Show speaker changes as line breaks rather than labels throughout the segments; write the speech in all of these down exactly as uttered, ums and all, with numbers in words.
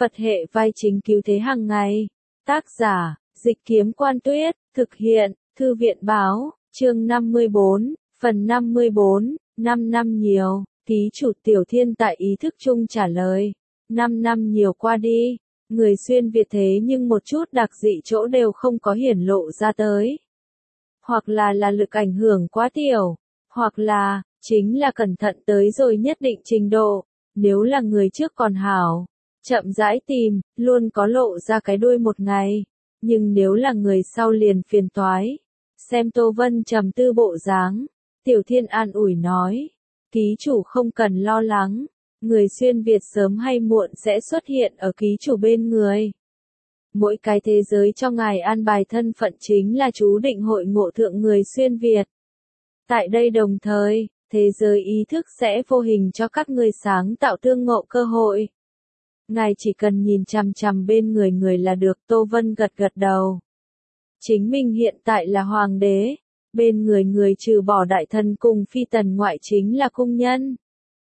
Phật hệ vai chính cứu thế hàng ngày. Tác giả, Dịch Kiếm Quan Tuyết, thực hiện, Thư viện Báo, chương năm mươi bốn, phần năm mươi bốn, năm năm nhiều, thí chủ Tiểu Thiên tại ý thức chung trả lời. Năm năm nhiều qua đi, người xuyên Việt thế nhưng một chút đặc dị chỗ đều không có hiển lộ ra tới. Hoặc là là lực ảnh hưởng quá tiểu, hoặc là, chính là cẩn thận tới rồi nhất định trình độ, nếu là người trước còn hảo, chậm rãi tìm, luôn có lộ ra cái đuôi một ngày, nhưng nếu là người sau liền phiền toái. Xem Tô Vân trầm tư bộ dáng, Tiểu Thiên an ủi nói, ký chủ không cần lo lắng, người xuyên Việt sớm hay muộn sẽ xuất hiện ở ký chủ bên người. Mỗi cái thế giới cho ngài an bài thân phận chính là chú định hội ngộ thượng người xuyên Việt. Tại đây đồng thời, thế giới ý thức sẽ vô hình cho các người sáng tạo tương ngộ cơ hội. Ngài chỉ cần nhìn chằm chằm bên người người là được. Tô Vân gật gật đầu. Chính mình hiện tại là hoàng đế, bên người người trừ bỏ đại thần cùng phi tần ngoại chính là cung nhân.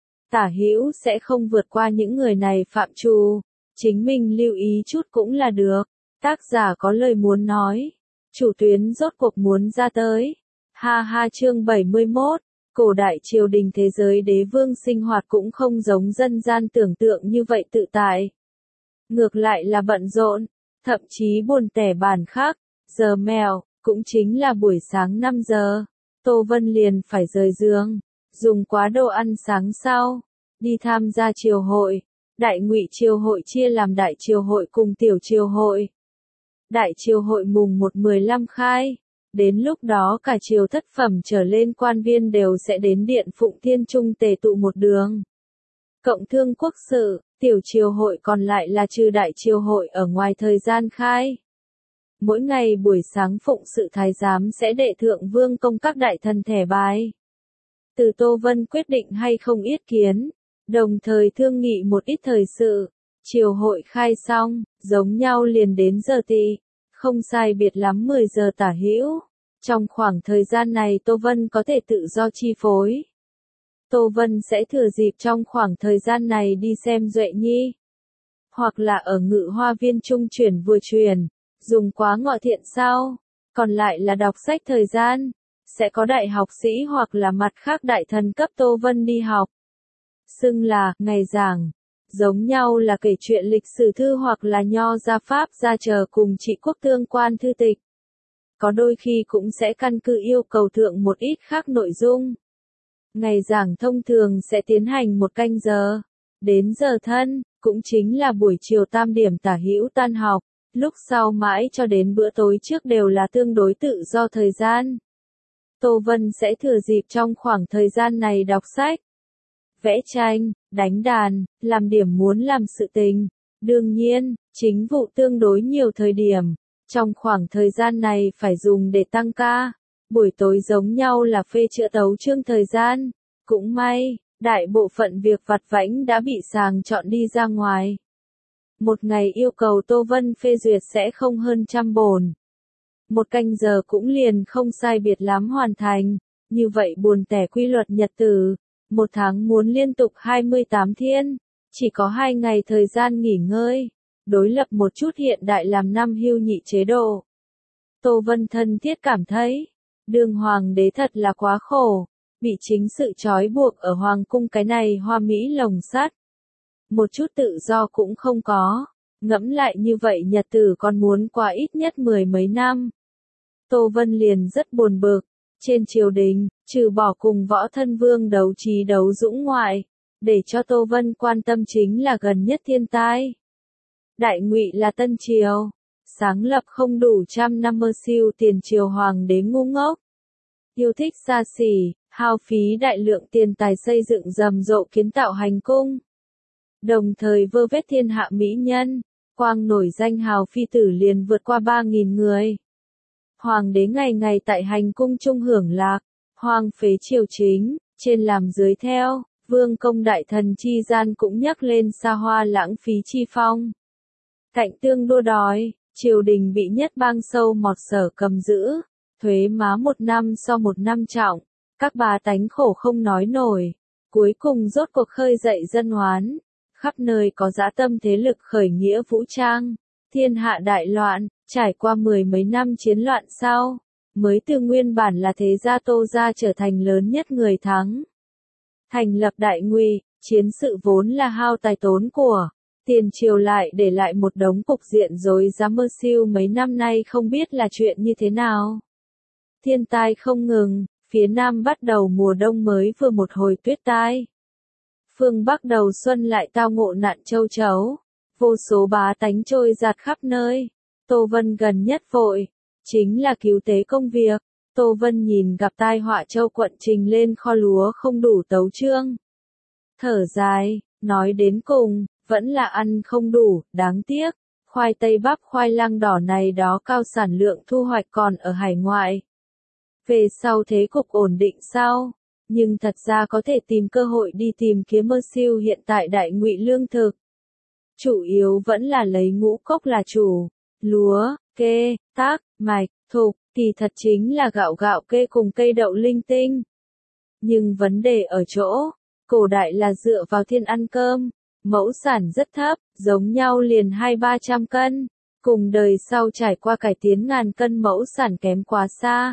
Tả hữu sẽ không vượt qua những người này phạm trù, chính mình lưu ý chút cũng là được. Tác giả có lời muốn nói, chủ tuyến rốt cuộc muốn ra tới. Ha ha chương bảy mươi mốt, cổ đại triều đình thế giới đế vương sinh hoạt cũng không giống dân gian tưởng tượng như vậy tự tại. Ngược lại là bận rộn, thậm chí buồn tẻ bàn khác, giờ mèo, cũng chính là buổi sáng năm giờ, Tô Vân liền phải rời giường, dùng quá đồ ăn sáng sau, đi tham gia triều hội. Đại ngụy triều hội chia làm đại triều hội cùng tiểu triều hội. Đại triều hội mùng một mười lăm khai. Đến lúc đó cả triều thất phẩm trở lên quan viên đều sẽ đến điện Phụng Thiên Trung tề tụ một đường. Cộng thương quốc sự, tiểu triều hội còn lại là trừ đại triều hội ở ngoài thời gian khai. Mỗi ngày buổi sáng phụng sự thái giám sẽ đệ thượng vương công các đại thần thẻ bài. Từ Tô Vân quyết định hay không yết kiến, đồng thời thương nghị một ít thời sự. Triều hội khai xong, giống nhau liền đến giờ tỵ, không sai biệt lắm mười giờ tả hữu. Trong khoảng thời gian này Tô Vân có thể tự do chi phối. Tô Vân sẽ thừa dịp trong khoảng thời gian này đi xem Duệ Nhi. Hoặc là ở Ngự Hoa Viên trung chuyển vừa chuyển, dùng quá ngọ thiện sau. Còn lại là đọc sách thời gian. Sẽ có đại học sĩ hoặc là mặt khác đại thần cấp Tô Vân đi học. Xưng là, ngày giảng. Giống nhau là kể chuyện lịch sử thư hoặc là nho gia pháp gia chờ cùng trị quốc tương quan thư tịch. Có đôi khi cũng sẽ căn cứ yêu cầu thượng một ít khác nội dung. Ngày giảng thông thường sẽ tiến hành một canh giờ. Đến giờ thân, cũng chính là buổi chiều tam điểm tả hữu tan học. Lúc sau mãi cho đến bữa tối trước đều là tương đối tự do thời gian. Tô Vân sẽ thừa dịp trong khoảng thời gian này đọc sách, vẽ tranh, đánh đàn, làm điểm muốn làm sự tình. Đương nhiên, chính vụ tương đối nhiều thời điểm. Trong khoảng thời gian này phải dùng để tăng ca. Buổi tối giống nhau là phê chữa tấu chương thời gian. Cũng may, đại bộ phận việc vặt vãnh đã bị sàng chọn đi ra ngoài. Một ngày yêu cầu Tô Vân phê duyệt sẽ không hơn trăm bổn. Một canh giờ cũng liền không sai biệt lắm hoàn thành. Như vậy buồn tẻ quy luật nhật tử. Một tháng muốn liên tục hai mươi tám thiên. Chỉ có hai ngày thời gian nghỉ ngơi. Đối lập một chút hiện đại làm năm hưu nhị chế độ. Tô Vân thân thiết cảm thấy, đương hoàng đế thật là quá khổ, bị chính sự trói buộc ở hoàng cung cái này hoa mỹ lồng sắt. Một chút tự do cũng không có, ngẫm lại như vậy nhật tử còn muốn qua ít nhất mười mấy năm. Tô Vân liền rất buồn bực, trên triều đình, trừ bỏ cùng võ thân vương đấu trí đấu dũng ngoại, để cho Tô Vân quan tâm chính là gần nhất thiên tai. Đại ngụy là Tân Triều, sáng lập không đủ trăm năm mơ siêu tiền triều hoàng đế ngu ngốc. Yêu thích xa xỉ, hao phí đại lượng tiền tài xây dựng rầm rộ kiến tạo hành cung. Đồng thời vơ vét thiên hạ mỹ nhân, quang nổi danh hào phi tử liền vượt qua ba nghìn người. Hoàng đế ngày ngày tại hành cung trung hưởng lạc, hoang phế triều chính, trên làm dưới theo, vương công đại thần chi gian cũng nhắc lên xa hoa lãng phí chi phong. Cạnh tương đua đòi, triều đình bị nhất bang sâu mọt sở cầm giữ, thuế má một năm so một năm trọng, các bà tánh khổ không nói nổi, cuối cùng rốt cuộc khơi dậy dân oán, khắp nơi có dã tâm thế lực khởi nghĩa vũ trang, thiên hạ đại loạn, trải qua mười mấy năm chiến loạn sau, mới từ nguyên bản là thế gia Tô gia trở thành lớn nhất người thắng. Thành lập Đại Ngụy, chiến sự vốn là hao tài tốn của, tiền triều lại để lại một đống cục diện rối rắm mơ siêu mấy năm nay không biết là chuyện như thế nào. Thiên tai không ngừng, phía Nam bắt đầu mùa đông mới vừa một hồi tuyết tai. Phương Bắc đầu xuân lại tao ngộ nạn châu chấu, vô số bá tánh trôi giạt khắp nơi. Tô Vân gần nhất vội, chính là cứu tế công việc. Tô Vân nhìn gặp tai họa châu quận trình lên kho lúa không đủ tấu chương. Thở dài, nói đến cùng, vẫn là ăn không đủ, đáng tiếc. Khoai tây bắp khoai lang đỏ này đó cao sản lượng thu hoạch còn ở hải ngoại. Về sau thế cục ổn định sau, nhưng thật ra có thể tìm cơ hội đi tìm kiếm mơ siêu hiện tại Đại Ngụy lương thực. Chủ yếu vẫn là lấy ngũ cốc là chủ, lúa, kê, tác, mạch, thục, thì thật chính là gạo gạo kê cùng cây đậu linh tinh. Nhưng vấn đề ở chỗ, cổ đại là dựa vào thiên ăn cơm, mẫu sản rất thấp, giống nhau liền hai ba trăm cân, cùng đời sau trải qua cải tiến ngàn cân mẫu sản kém quá xa.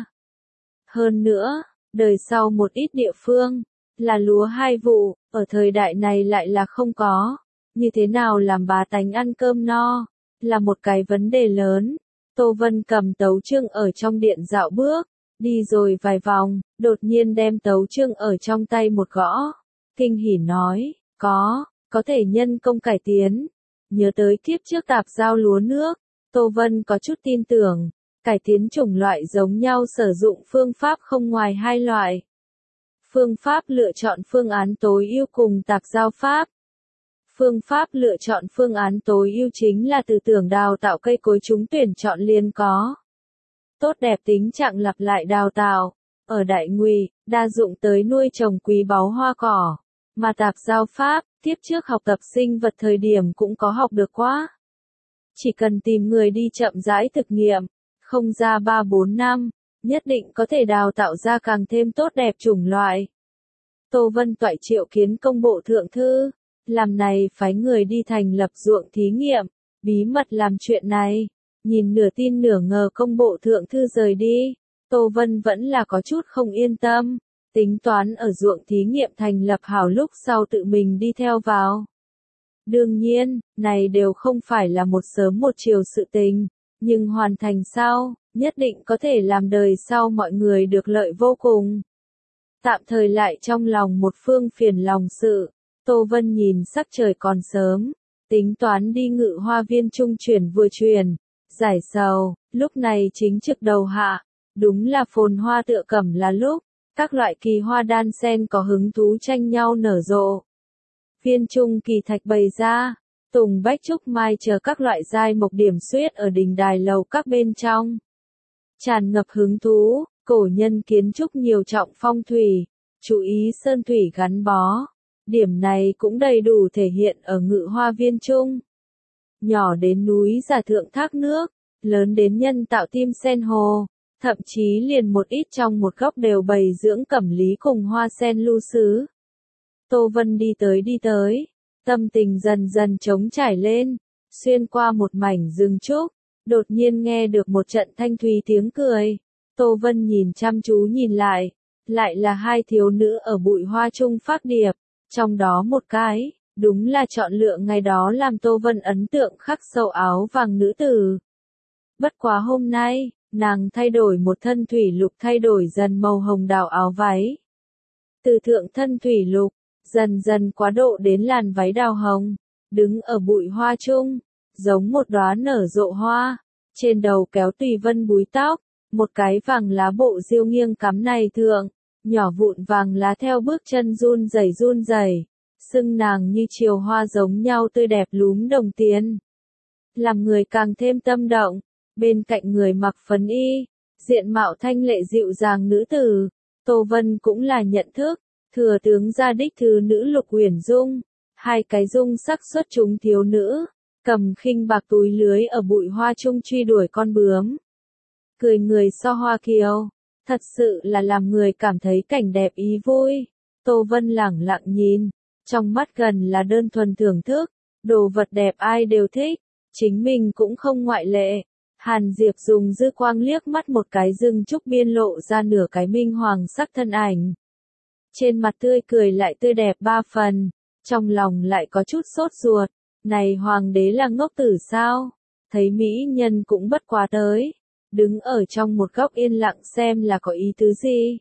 Hơn nữa, đời sau một ít địa phương, là lúa hai vụ, ở thời đại này lại là không có. Như thế nào làm bá tánh ăn cơm no, là một cái vấn đề lớn. Tô Vân cầm tấu chương ở trong điện dạo bước, đi rồi vài vòng, đột nhiên đem tấu chương ở trong tay một gõ. Kinh hỉ nói, có, có thể nhân công cải tiến. Nhớ tới kiếp trước tạp giao lúa nước, Tô Vân có chút tin tưởng. Cải tiến chủng loại giống nhau sử dụng phương pháp không ngoài hai loại. Phương pháp lựa chọn phương án tối ưu cùng tạp giao pháp. Phương pháp lựa chọn phương án tối ưu chính là tư tưởng đào tạo cây cối chúng tuyển chọn liền có. Tốt đẹp tính trạng lặp lại đào tạo. Ở Đại Ngụy, đa dụng tới nuôi trồng quý báu hoa cỏ. Mà tạp giao pháp, tiếp trước học tập sinh vật thời điểm cũng có học được quá. Chỉ cần tìm người đi chậm rãi thực nghiệm. Không ra ba bốn năm, nhất định có thể đào tạo ra càng thêm tốt đẹp chủng loại. Tô Vân toại triệu kiến công bộ thượng thư, làm này phái người đi thành lập ruộng thí nghiệm, bí mật làm chuyện này. Nhìn nửa tin nửa ngờ công bộ thượng thư rời đi, Tô Vân vẫn là có chút không yên tâm, tính toán ở ruộng thí nghiệm thành lập hảo lúc sau tự mình đi theo vào. Đương nhiên, này đều không phải là một sớm một chiều sự tình. Nhưng hoàn thành sau, nhất định có thể làm đời sau mọi người được lợi vô cùng. Tạm thời lại trong lòng một phương phiền lòng sự, Tô Vân nhìn sắc trời còn sớm, tính toán đi Ngự Hoa Viên trung chuyển vừa chuyển, giải sầu, lúc này chính trực đầu hạ, đúng là phồn hoa tựa cẩm là lúc, các loại kỳ hoa đan sen có hứng thú tranh nhau nở rộ. Viên trung kỳ thạch bày ra. Tùng bách trúc mai chờ các loại giai mộc điểm xuyết ở đình đài lầu các bên trong. Tràn ngập hứng thú, cổ nhân kiến trúc nhiều trọng phong thủy, chú ý sơn thủy gắn bó. Điểm này cũng đầy đủ thể hiện ở Ngự Hoa Viên chung. Nhỏ đến núi giả thượng thác nước, lớn đến nhân tạo tim sen hồ, thậm chí liền một ít trong một góc đều bày dưỡng cẩm lý cùng hoa sen lưu sứ. Tô Vân đi tới đi tới. Tâm tình dần dần trống trải lên, xuyên qua một mảnh rừng trúc, đột nhiên nghe được một trận thanh thúy tiếng cười. Tô Vân nhìn chăm chú nhìn lại, lại là hai thiếu nữ ở bụi hoa chung phát điệp, trong đó một cái, đúng là chọn lựa ngày đó làm Tô Vân ấn tượng khắc sâu áo vàng nữ tử. Bất quá hôm nay, nàng thay đổi một thân thủy lục thay đổi dần màu hồng đào áo váy. Từ thượng thân thủy lục, dần dần quá độ đến làn váy đào hồng, đứng ở bụi hoa chung, giống một đóa nở rộ hoa, trên đầu kéo tùy vân búi tóc, một cái vàng lá bộ diêu nghiêng cắm này thượng, nhỏ vụn vàng lá theo bước chân run rẩy run rẩy, sưng nàng như chiều hoa giống nhau tươi đẹp lúm đồng tiền. Làm người càng thêm tâm động, bên cạnh người mặc phấn y, diện mạo thanh lệ dịu dàng nữ tử, Tô Vân cũng là nhận thức. Thừa tướng gia đích thứ nữ Lục Uyển Dung, hai cái dung sắc xuất chúng thiếu nữ, cầm khinh bạc túi lưới ở bụi hoa chung truy đuổi con bướm. Cười người so hoa kiều, thật sự là làm người cảm thấy cảnh đẹp ý vui. Tô Vân lẳng lặng nhìn, Trong mắt gần là đơn thuần thưởng thức, đồ vật đẹp ai đều thích, chính mình cũng không ngoại lệ. Hàn Diệp dùng dư quang liếc mắt một cái rừng trúc biên lộ ra nửa cái minh hoàng sắc thân ảnh. Trên mặt tươi cười lại tươi đẹp ba phần, trong lòng lại có chút sốt ruột, này hoàng đế là ngốc tử sao? Thấy mỹ nhân cũng bất quá tới, đứng ở trong một góc yên lặng xem là có ý tứ gì.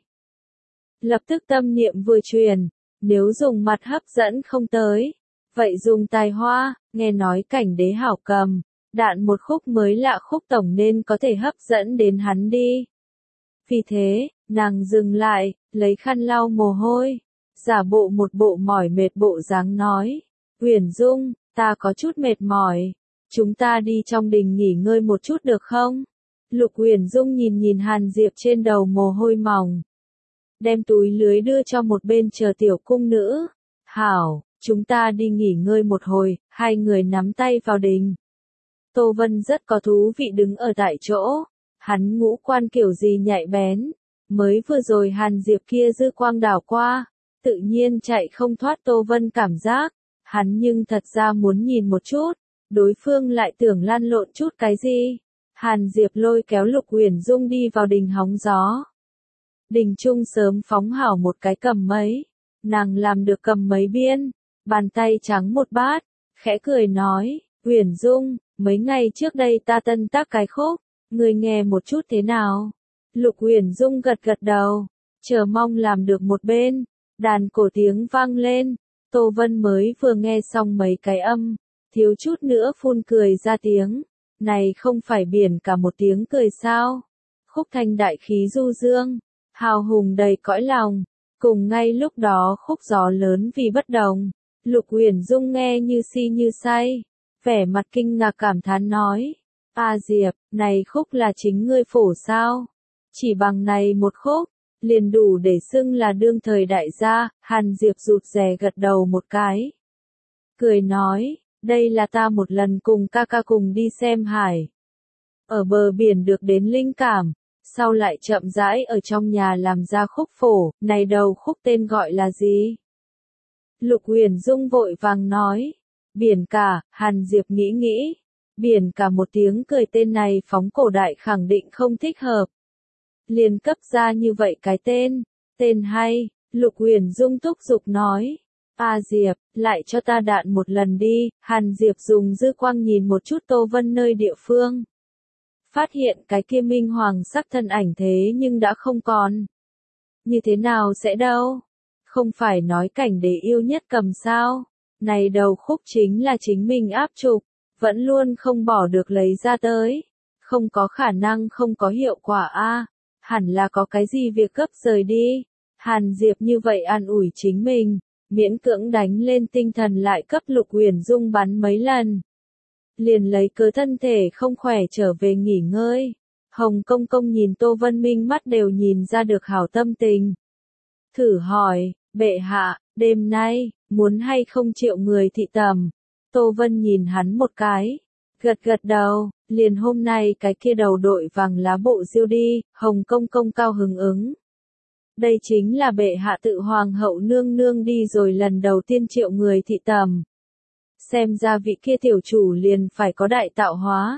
Lập tức tâm niệm vừa truyền, nếu dùng mặt hấp dẫn không tới, vậy dùng tài hoa, nghe nói cảnh đế hảo cầm, đạn một khúc mới lạ khúc tổng nên có thể hấp dẫn đến hắn đi. Vì thế, nàng dừng lại, lấy khăn lau mồ hôi, giả bộ một bộ mỏi mệt bộ dáng nói, Uyển Dung, ta có chút mệt mỏi, chúng ta đi trong đình nghỉ ngơi một chút được không? Lục Uyển Dung nhìn nhìn Hàn Diệp trên đầu mồ hôi mỏng, đem túi lưới đưa cho một bên chờ tiểu cung nữ. Hảo, chúng ta đi nghỉ ngơi một hồi, hai người nắm tay vào đình. Tô Vân rất có thú vị đứng ở tại chỗ, hắn ngũ quan kiểu gì nhạy bén, mới vừa rồi Hàn Diệp kia dư quang đảo qua, tự nhiên chạy không thoát Tô Vân cảm giác, hắn nhưng thật ra muốn nhìn một chút, đối phương lại tưởng lăn lộn chút cái gì. Hàn Diệp lôi kéo Lục Uyển Dung đi vào đình hóng gió. Đình trung sớm phóng hảo một cái cầm mấy, nàng làm được cầm mấy biên, bàn tay trắng một bát, khẽ cười nói, Uyển Dung, mấy ngày trước đây ta tân tác cái khúc, người nghe một chút thế nào? Lục Uyển Dung gật gật đầu, chờ mong làm được một bên, đàn cổ tiếng vang lên, Tô Vân mới vừa nghe xong mấy cái âm, thiếu chút nữa phun cười ra tiếng, này không phải biển cả một tiếng cười sao? Khúc thanh đại khí du dương, hào hùng đầy cõi lòng, cùng ngay lúc đó khúc gió lớn vì bất đồng, Lục Uyển Dung nghe như si như say, vẻ mặt kinh ngạc cảm thán nói, A Diệp, này khúc là chính ngươi phổ sao? Chỉ bằng này một khúc, liền đủ để xưng là đương thời đại gia. Hàn Diệp rụt rè gật đầu một cái, cười nói, đây là ta một lần cùng ca ca cùng đi xem hải, ở bờ biển được đến linh cảm, sau lại chậm rãi ở trong nhà làm ra khúc phổ, này đầu khúc tên gọi là gì? Lục Uyển Dung vội vàng nói, biển cả. Hàn Diệp nghĩ nghĩ, biển cả một tiếng cười tên này phóng cổ đại khẳng định không thích hợp, liền cấp ra như vậy cái tên, tên hay. Lục Uyển Dung thúc giục nói, A Diệp, lại cho ta đạn một lần đi. Hàn Diệp dùng dư quang nhìn một chút Tô Vân nơi địa phương, phát hiện cái kia minh hoàng sắc thân ảnh thế nhưng đã không còn. Như thế nào sẽ đâu? Không phải nói cảnh đế yêu nhất cầm sao? Này đầu khúc chính là chính mình áp trục, vẫn luôn không bỏ được lấy ra tới. Không có khả năng không có hiệu quả a, hẳn là có cái gì việc cấp rời đi. Hàn Diệp như vậy an ủi chính mình, miễn cưỡng đánh lên tinh thần lại cấp Lục Uyển Dung bắn mấy lần. Liền lấy cớ thân thể không khỏe trở về nghỉ ngơi. Hồng Công Công nhìn Tô Vân Minh mắt đều nhìn ra được hảo tâm tình. Thử hỏi, bệ hạ, đêm nay, muốn hay không triệu người thị tầm? Tô Vân nhìn hắn một cái, gật gật đầu, liền hôm nay cái kia đầu đội vàng lá bộ diêu đi. Hồng Công Công cao hứng ứng. Đây chính là bệ hạ tự hoàng hậu nương nương đi rồi lần đầu tiên triệu người thị tầm. Xem ra vị kia tiểu chủ liền phải có đại tạo hóa.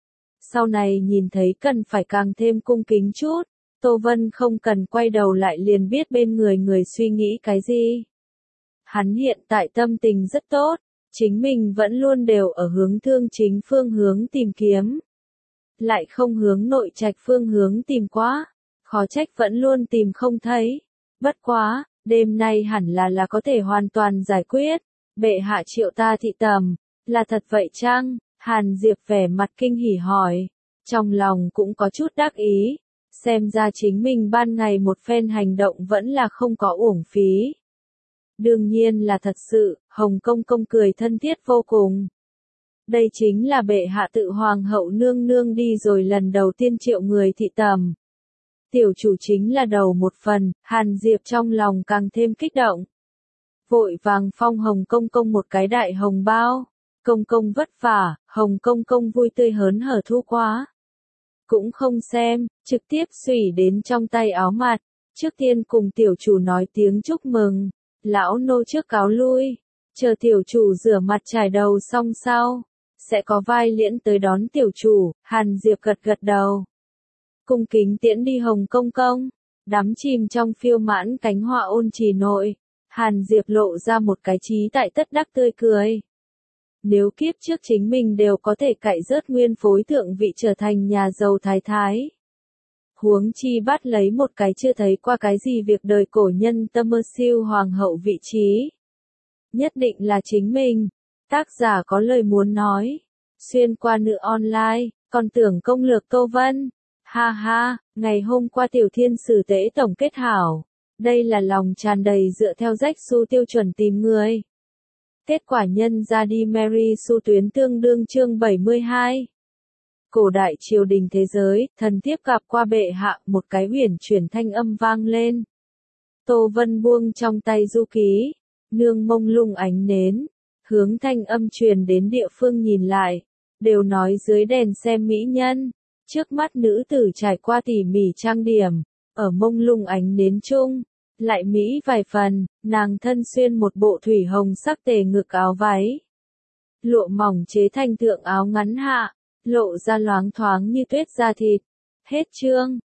Sau này nhìn thấy cần phải càng thêm cung kính chút, Tô Vân không cần quay đầu lại liền biết bên người người suy nghĩ cái gì. Hắn hiện tại tâm tình rất tốt, chính mình vẫn luôn đều ở hướng thương chính phương hướng tìm kiếm. Lại không hướng nội trạch phương hướng tìm quá, khó trách vẫn luôn tìm không thấy. Bất quá, đêm nay hẳn là là có thể hoàn toàn giải quyết. Bệ hạ triệu ta thị tầm, là thật vậy chăng? Hàn Diệp vẻ mặt kinh hỉ hỏi, trong lòng cũng có chút đắc ý, xem ra chính mình ban ngày một phen hành động vẫn là không có uổng phí. Đương nhiên là thật sự. Hồng Công Công cười thân thiết vô cùng. Đây chính là bệ hạ tự hoàng hậu nương nương đi rồi lần đầu tiên triệu người thị tầm. Tiểu chủ chính là đầu một phần. Hàn Diệp trong lòng càng thêm kích động. Vội vàng phong Hồng Công Công một cái đại hồng bao. Công công vất vả. Hồng Công Công vui tươi hớn hở thu quá. Cũng không xem, trực tiếp xủy đến trong tay áo mặt. Trước tiên cùng tiểu chủ nói tiếng chúc mừng, Lão nô trước cáo lui, chờ tiểu chủ rửa mặt trải đầu xong sau, sẽ có vai liễn tới đón tiểu chủ. Hàn Diệp gật gật đầu. Cung kính tiễn đi Hồng công công, đắm chìm trong phiêu mãn cánh hoa ôn trì nội. Hàn Diệp lộ ra một cái trí tại tất đắc tươi cười. Nếu kiếp trước chính mình đều có thể cạy rớt nguyên phối thượng vị trở thành nhà giàu thái thái. Huống chi bắt lấy một cái chưa thấy qua cái gì việc đời cổ nhân tâm mơ siêu hoàng hậu vị trí. Nhất định là chính mình. Tác giả có lời muốn nói. Xuyên qua nữ online, còn tưởng công lược câu vân. Ha ha, ngày hôm qua Tiểu Thiên Sử tế tổng kết hảo. Đây là lòng tràn đầy dựa theo rách su tiêu chuẩn tìm người. Kết quả nhân ra đi Mary su tuyến tương đương chương bảy mươi hai. Cổ đại triều đình thế giới, thần thiếp gặp qua bệ hạ, một cái huyền chuyển thanh âm vang lên. Tô Vân buông trong tay du ký, nương mông lung ánh nến, hướng thanh âm truyền đến địa phương nhìn lại, đều nói dưới đèn xem mỹ nhân, trước mắt nữ tử trải qua tỉ mỉ trang điểm, ở mông lung ánh nến chung, lại mỹ vài phần, nàng thân xuyên một bộ thủy hồng sắc tề ngực áo váy, lụa mỏng chế thành thượng áo ngắn hạ, lộ ra loáng thoáng như tuyết da thịt. Hết chương.